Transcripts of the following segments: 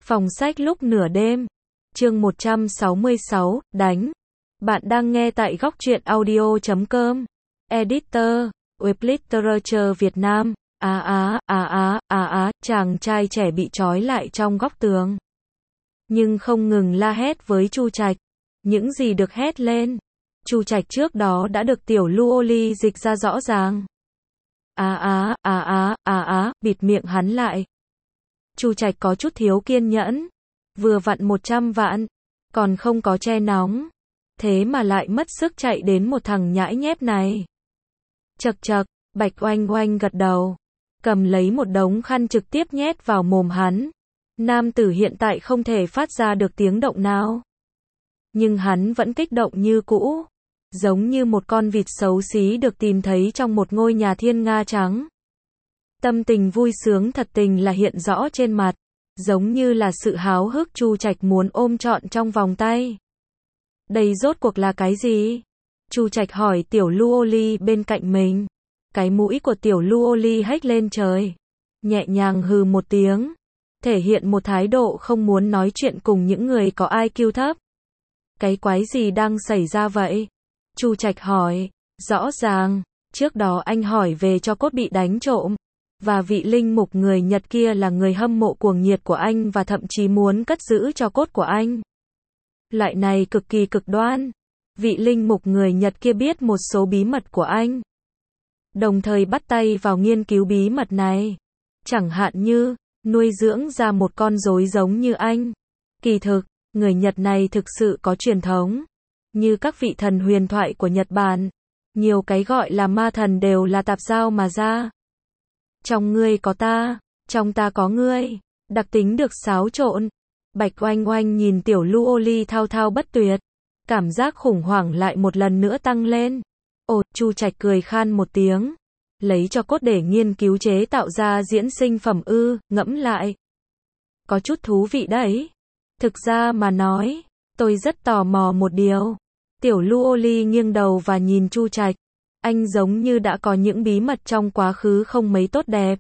Phòng sách lúc nửa đêm. Chương 166, đánh. Bạn đang nghe tại góc truyện audio.com. Editor, Web Literature Việt Nam. Chàng trai trẻ bị trói lại trong góc tường. Nhưng không ngừng la hét với Chu Trạch. Những gì được hét lên. Chu Trạch trước đó đã được tiểu Lu Oli dịch ra rõ ràng. Bịt miệng hắn lại. Chu Trạch có chút thiếu kiên nhẫn. Vừa vặn 100 vạn. Còn không có che nóng. Thế mà lại mất sức chạy đến một thằng nhãi nhép này. Chậc chậc, Bạch Oanh Oanh gật đầu. Cầm lấy một đống khăn trực tiếp nhét vào mồm hắn. Nam tử hiện tại không thể phát ra được tiếng động nào. Nhưng hắn vẫn kích động như cũ. Giống như một con vịt xấu xí được tìm thấy trong một ngôi nhà thiên nga trắng. Tâm tình vui sướng thật tình là hiện rõ trên mặt. Giống như là sự háo hức Chu Trạch muốn ôm trọn trong vòng tay. Đây rốt cuộc là cái gì? Chu Trạch hỏi tiểu Lu Oli bên cạnh mình. Cái mũi của tiểu Lu Oli hếch lên trời. Nhẹ nhàng hừ một tiếng. Thể hiện một thái độ không muốn nói chuyện cùng những người có IQ thấp. Cái quái gì đang xảy ra vậy? Chu Trạch hỏi. Rõ ràng, trước đó anh hỏi về cho cốt bị đánh trộm. Và vị linh mục người Nhật kia là người hâm mộ cuồng nhiệt của anh và thậm chí muốn cất giữ cho cốt của anh. Loại này cực kỳ cực đoan. Vị linh mục người Nhật kia biết một số bí mật của anh. Đồng thời bắt tay vào nghiên cứu bí mật này. Chẳng hạn như, nuôi dưỡng ra một con rối giống như anh. Kỳ thực, người Nhật này thực sự có truyền thống. Như các vị thần huyền thoại của Nhật Bản. Nhiều cái gọi là ma thần đều là tạp giao mà ra. Trong ngươi có ta, trong ta có ngươi. Đặc tính được xáo trộn. Bạch Oanh Oanh nhìn tiểu Lu Oli thao thao bất tuyệt. Cảm giác khủng hoảng lại một lần nữa tăng lên. Ồ, Chu Trạch cười khan một tiếng. Lấy cho cốt để nghiên cứu chế tạo ra diễn sinh phẩm ư, ngẫm lại. Có chút thú vị đấy. Thực ra mà nói, tôi rất tò mò một điều. Tiểu Lu Oli nghiêng đầu và nhìn Chu Trạch. Anh giống như đã có những bí mật trong quá khứ không mấy tốt đẹp.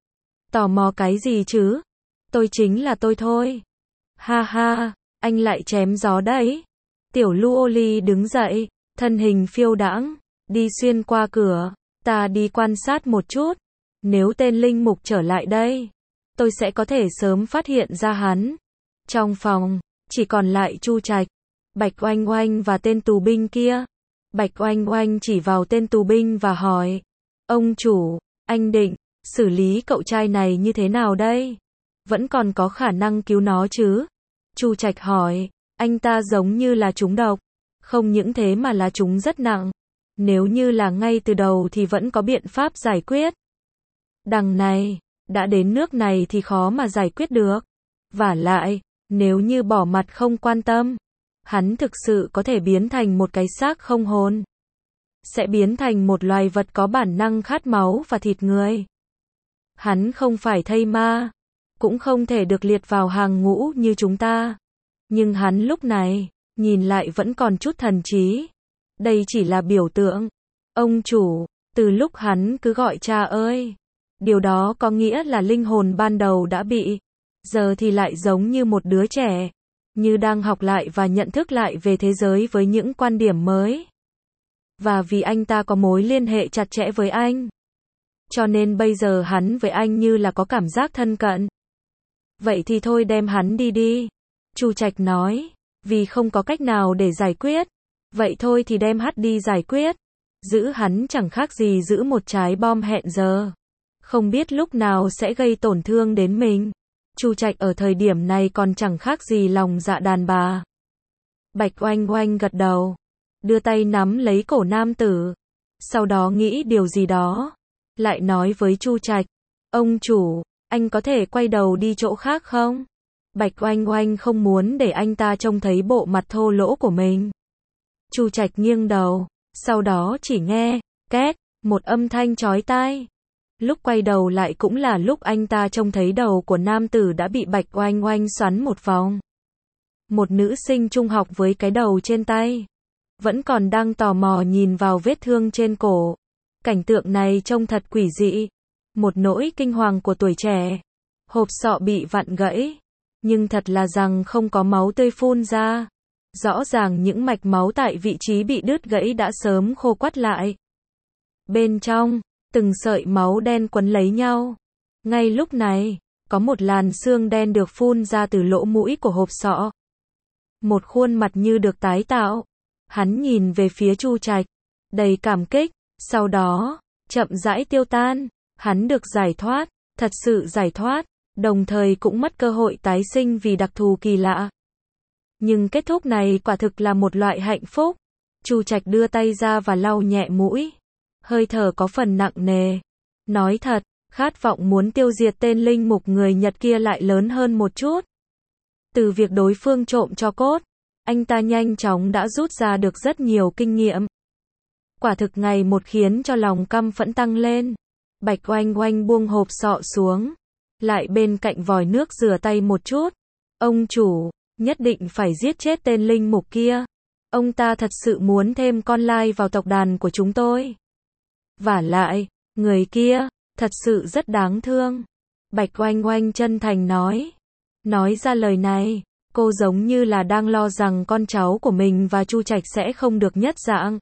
Tò mò cái gì chứ? Tôi chính là tôi thôi. Ha ha, anh lại chém gió đấy. Tiểu Lu Oli đứng dậy, thân hình phiêu đãng, đi xuyên qua cửa. Ta đi quan sát một chút. Nếu tên linh mục trở lại đây, tôi sẽ có thể sớm phát hiện ra hắn. Trong phòng, chỉ còn lại Chu Trạch, Bạch Oanh Oanh và tên tù binh kia. Bạch Oanh Oanh chỉ vào tên tù binh và hỏi. Ông chủ, anh định xử lý cậu trai này như thế nào đây? Vẫn còn có khả năng cứu nó chứ? Chu Trạch hỏi. Anh ta giống như là trúng độc. Không những thế mà là trúng rất nặng. Nếu như là ngay từ đầu thì vẫn có biện pháp giải quyết. Đằng này, đã đến nước này thì khó mà giải quyết được. Vả lại, nếu như bỏ mặt không quan tâm, hắn thực sự có thể biến thành một cái xác không hồn. Sẽ biến thành một loài vật có bản năng khát máu và thịt người. Hắn không phải thây ma, cũng không thể được liệt vào hàng ngũ như chúng ta. Nhưng hắn lúc này, nhìn lại vẫn còn chút thần trí. Đây chỉ là biểu tượng. Ông chủ, từ lúc hắn cứ gọi cha ơi. Điều đó có nghĩa là linh hồn ban đầu đã bị. Giờ thì lại giống như một đứa trẻ. Như đang học lại và nhận thức lại về thế giới với những quan điểm mới. Và vì anh ta có mối liên hệ chặt chẽ với anh. Cho nên bây giờ hắn với anh như là có cảm giác thân cận. Vậy thì thôi đem hắn đi đi. Chu Trạch nói. Vì không có cách nào để giải quyết. Vậy thôi thì đem hắn đi giải quyết. Giữ hắn chẳng khác gì giữ một trái bom hẹn giờ. Không biết lúc nào sẽ gây tổn thương đến mình. Chu Trạch ở thời điểm này còn chẳng khác gì lòng dạ đàn bà. Bạch Oanh Oanh gật đầu. Đưa tay nắm lấy cổ nam tử. Sau đó nghĩ điều gì đó. Lại nói với Chu Trạch. Ông chủ, anh có thể quay đầu đi chỗ khác không? Bạch Oanh Oanh không muốn để anh ta trông thấy bộ mặt thô lỗ của mình. Chu Trạch nghiêng đầu. Sau đó chỉ nghe, két, một âm thanh chói tai. Lúc quay đầu lại cũng là lúc anh ta trông thấy đầu của nam tử đã bị Bạch Oanh Oanh xoắn một vòng. Một nữ sinh trung học với cái đầu trên tay. Vẫn còn đang tò mò nhìn vào vết thương trên cổ. Cảnh tượng này trông thật quỷ dị. Một nỗi kinh hoàng của tuổi trẻ. Hộp sọ bị vặn gãy. nhưng thật là rằng không có máu tươi phun ra. Rõ ràng những mạch máu tại vị trí bị đứt gãy đã sớm khô quắt lại. Bên trong, từng sợi máu đen quấn lấy nhau. Ngay lúc này, có một làn xương đen được phun ra từ lỗ mũi của hộp sọ. Một khuôn mặt như được tái tạo. Hắn nhìn về phía Chu Trạch, đầy cảm kích, sau đó, chậm rãi tiêu tan. Hắn được giải thoát, thật sự giải thoát, đồng thời cũng mất cơ hội tái sinh vì đặc thù kỳ lạ. Nhưng kết thúc này quả thực là một loại hạnh phúc. Chu Trạch đưa tay ra và lau nhẹ mũi. Hơi thở có phần nặng nề. Nói thật, khát vọng muốn tiêu diệt tên linh mục người Nhật kia lại lớn hơn một chút. Từ việc đối phương trộm tro cốt, anh ta nhanh chóng đã rút ra được rất nhiều kinh nghiệm. Quả thực ngày một khiến cho lòng căm phẫn tăng lên. Bạch Oanh Oanh buông hộp sọ xuống. Lại bên cạnh vòi nước rửa tay một chút. Ông chủ, nhất định phải giết chết tên linh mục kia. Ông ta thật sự muốn thêm con lai vào tộc đàn của chúng tôi. Vả lại, người kia, thật sự rất đáng thương. Bạch Oanh Oanh chân thành nói. Nói ra lời này, cô giống như là đang lo rằng con cháu của mình và Chu Trạch sẽ không được nhất dạng.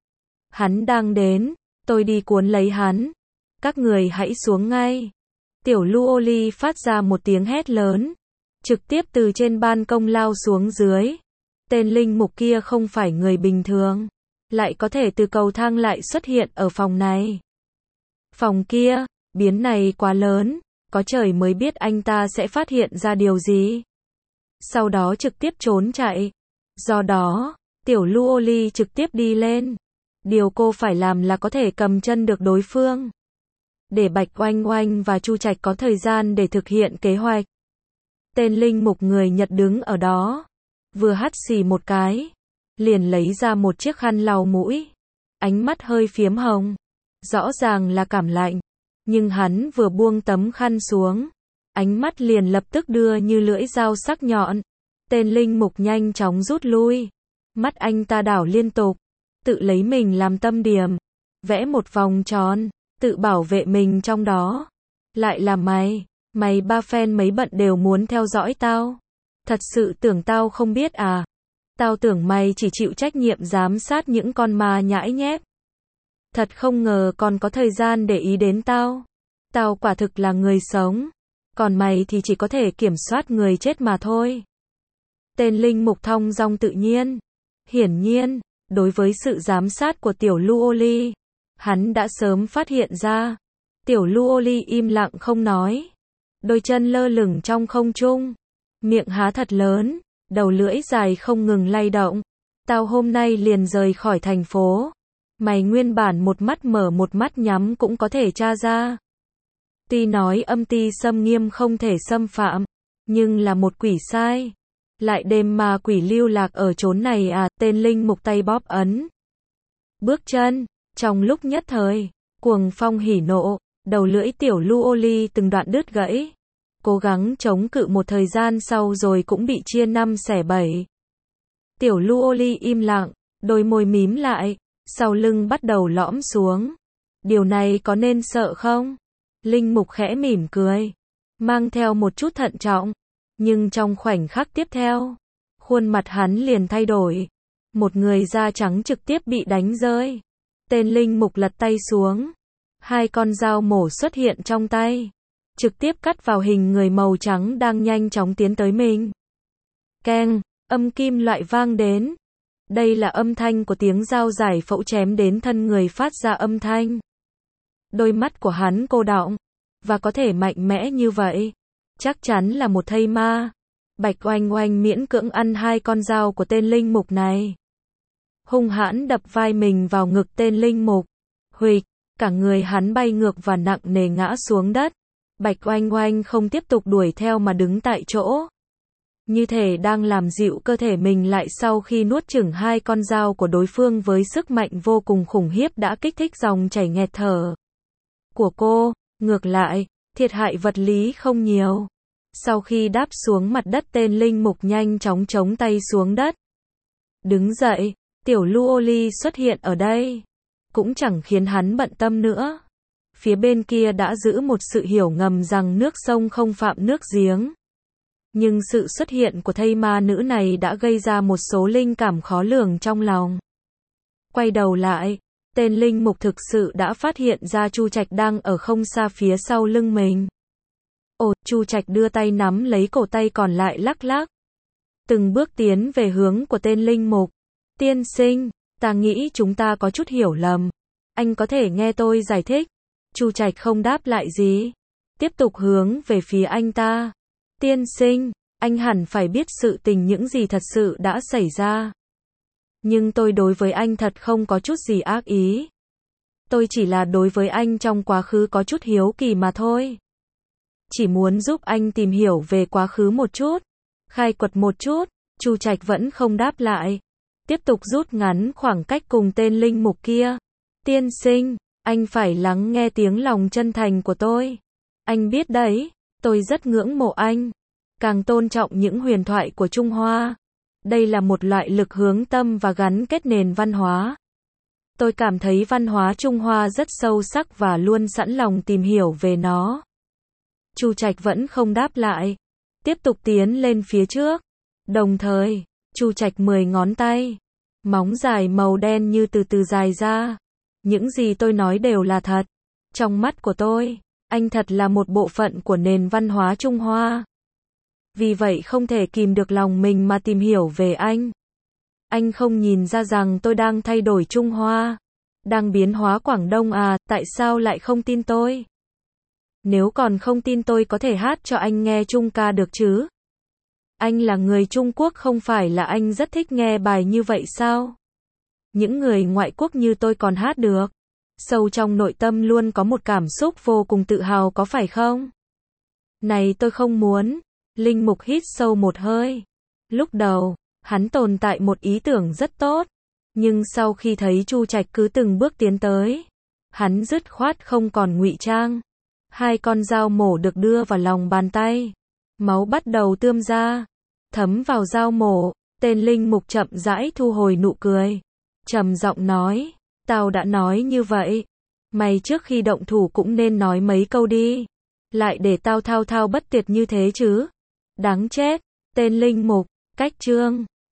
Hắn đang đến, tôi đi cuốn lấy hắn. Các người hãy xuống ngay. Tiểu Lu Ly phát ra một tiếng hét lớn, trực tiếp từ trên ban công lao xuống dưới. Tên linh mục kia không phải người bình thường, lại có thể từ cầu thang lại xuất hiện ở phòng này. Phòng kia, biến này quá lớn, có trời mới biết anh ta sẽ phát hiện ra điều gì. Sau đó trực tiếp trốn chạy. Do đó, Tiểu Lu Ly trực tiếp đi lên. Điều cô phải làm là có thể cầm chân được đối phương. Để Bạch Oanh Oanh và Chu Trạch có thời gian để thực hiện kế hoạch. Tên linh mục người Nhật đứng ở đó, vừa hắt xì một cái, liền lấy ra một chiếc khăn lau mũi. Ánh mắt hơi phiếm hồng, rõ ràng là cảm lạnh, nhưng hắn vừa buông tấm khăn xuống, ánh mắt liền lập tức đưa như lưỡi dao sắc nhọn. Tên linh mục nhanh chóng rút lui, mắt anh ta đảo liên tục, tự lấy mình làm tâm điểm, vẽ một vòng tròn, tự bảo vệ mình trong đó. Lại là mày ba phen mấy bận đều muốn theo dõi tao. Thật sự tưởng tao không biết à? Tao tưởng mày chỉ chịu trách nhiệm giám sát những con ma nhãi nhép. Thật không ngờ còn có thời gian để ý đến tao. Tao quả thực là người sống, còn mày thì chỉ có thể kiểm soát người chết mà thôi. Tên linh mục thong dong tự nhiên. Hiển nhiên, đối với sự giám sát của Tiểu Lu Ly, hắn đã sớm phát hiện ra. Tiểu Lu Ly im lặng không nói, đôi chân lơ lửng trong không trung, miệng há thật lớn, đầu lưỡi dài không ngừng lay động. Tao hôm nay liền rời khỏi thành phố. Mày nguyên bản một mắt mở một mắt nhắm cũng có thể tra ra. Tuy nói âm ti xâm nghiêm không thể xâm phạm, nhưng là một quỷ sai. Lại đêm mà quỷ lưu lạc ở chốn này à? Tên linh mục tay bóp ấn bước chân, trong lúc nhất thời, cuồng phong hỉ nộ, đầu lưỡi Tiểu Lu Ly từng đoạn đứt gãy. Cố gắng chống cự một thời gian sau rồi cũng bị chia năm xẻ bảy. Tiểu Lu Ly im lặng, đôi môi mím lại, sau lưng bắt đầu lõm xuống. Điều này có nên sợ không? Linh mục khẽ mỉm cười, mang theo một chút thận trọng. Nhưng trong khoảnh khắc tiếp theo, khuôn mặt hắn liền thay đổi. Một người da trắng trực tiếp bị đánh rơi. Tên linh mục lật tay xuống. Hai con dao mổ xuất hiện trong tay, trực tiếp cắt vào hình người màu trắng đang nhanh chóng tiến tới mình. Keng, âm kim loại vang đến. Đây là âm thanh của tiếng dao giải phẫu chém đến thân người phát ra âm thanh. Đôi mắt của hắn cô đọng, và có thể mạnh mẽ như vậy, chắc chắn là một thây ma. Bạch Oanh Oanh miễn cưỡng ăn hai con dao của tên linh mục này. Hung hãn đập vai mình vào ngực tên linh mục. Huỵch, cả người hắn bay ngược và nặng nề ngã xuống đất. Bạch Oanh Oanh không tiếp tục đuổi theo mà đứng tại chỗ, như thể đang làm dịu cơ thể mình lại sau khi nuốt chửng hai con dao của đối phương với sức mạnh vô cùng khủng khiếp đã kích thích dòng chảy nghẹt thở của cô. Ngược lại, thiệt hại vật lý không nhiều. Sau khi đáp xuống mặt đất, tên linh mục nhanh chóng chống tay xuống đất. Đứng dậy, Tiểu Lu Ly xuất hiện ở đây, cũng chẳng khiến hắn bận tâm nữa. Phía bên kia đã giữ một sự hiểu ngầm rằng nước sông không phạm nước giếng. Nhưng sự xuất hiện của thây ma nữ này đã gây ra một số linh cảm khó lường trong lòng. Quay đầu lại, tên linh mục thực sự đã phát hiện ra Chu Trạch đang ở không xa phía sau lưng mình. Ồ, Chu Trạch đưa tay nắm lấy cổ tay còn lại lắc lắc. Từng bước tiến về hướng của tên linh mục. Tiên sinh, ta nghĩ chúng ta có chút hiểu lầm. Anh có thể nghe tôi giải thích. Chu Trạch không đáp lại gì. Tiếp tục hướng về phía anh ta. Tiên sinh, anh hẳn phải biết sự tình những gì thật sự đã xảy ra. Nhưng tôi đối với anh thật không có chút gì ác ý. Tôi chỉ là đối với anh trong quá khứ có chút hiếu kỳ mà thôi. Chỉ muốn giúp anh tìm hiểu về quá khứ một chút. Khai quật một chút. Chu Trạch vẫn không đáp lại. Tiếp tục rút ngắn khoảng cách cùng tên linh mục kia. Tiên sinh, anh phải lắng nghe tiếng lòng chân thành của tôi. Anh biết đấy, tôi rất ngưỡng mộ anh. Càng tôn trọng những huyền thoại của Trung Hoa. Đây là một loại lực hướng tâm và gắn kết nền văn hóa. Tôi cảm thấy văn hóa Trung Hoa rất sâu sắc và luôn sẵn lòng tìm hiểu về nó. Chu Trạch vẫn không đáp lại. Tiếp tục tiến lên phía trước. Đồng thời, Chu Trạch 10 ngón tay. Móng dài màu đen như từ từ dài ra. Những gì tôi nói đều là thật. Trong mắt của tôi, anh thật là một bộ phận của nền văn hóa Trung Hoa. Vì vậy không thể kìm được lòng mình mà tìm hiểu về anh. Anh không nhìn ra rằng tôi đang thay đổi Trung Hoa, đang biến hóa Quảng Đông à, tại sao lại không tin tôi? Nếu còn không tin tôi có thể hát cho anh nghe Trung ca được chứ? Anh là người Trung Quốc không phải là anh rất thích nghe bài như vậy sao? Những người ngoại quốc như tôi còn hát được. Sâu trong nội tâm luôn có một cảm xúc vô cùng tự hào có phải không? Này tôi không muốn. Linh mục hít sâu một hơi. Lúc đầu, hắn tồn tại một ý tưởng rất tốt. Nhưng sau khi thấy Chu Trạch cứ từng bước tiến tới, hắn dứt khoát không còn ngụy trang. 2 con dao mổ được đưa vào lòng bàn tay. Máu bắt đầu tươm ra. Thấm vào dao mổ. Tên linh mục chậm rãi thu hồi nụ cười. Trầm giọng nói. Tao đã nói như vậy. Mày trước khi động thủ cũng nên nói mấy câu đi. Lại để tao thao thao bất tuyệt như thế chứ. Đáng chết. Tên linh mục. Cách chương.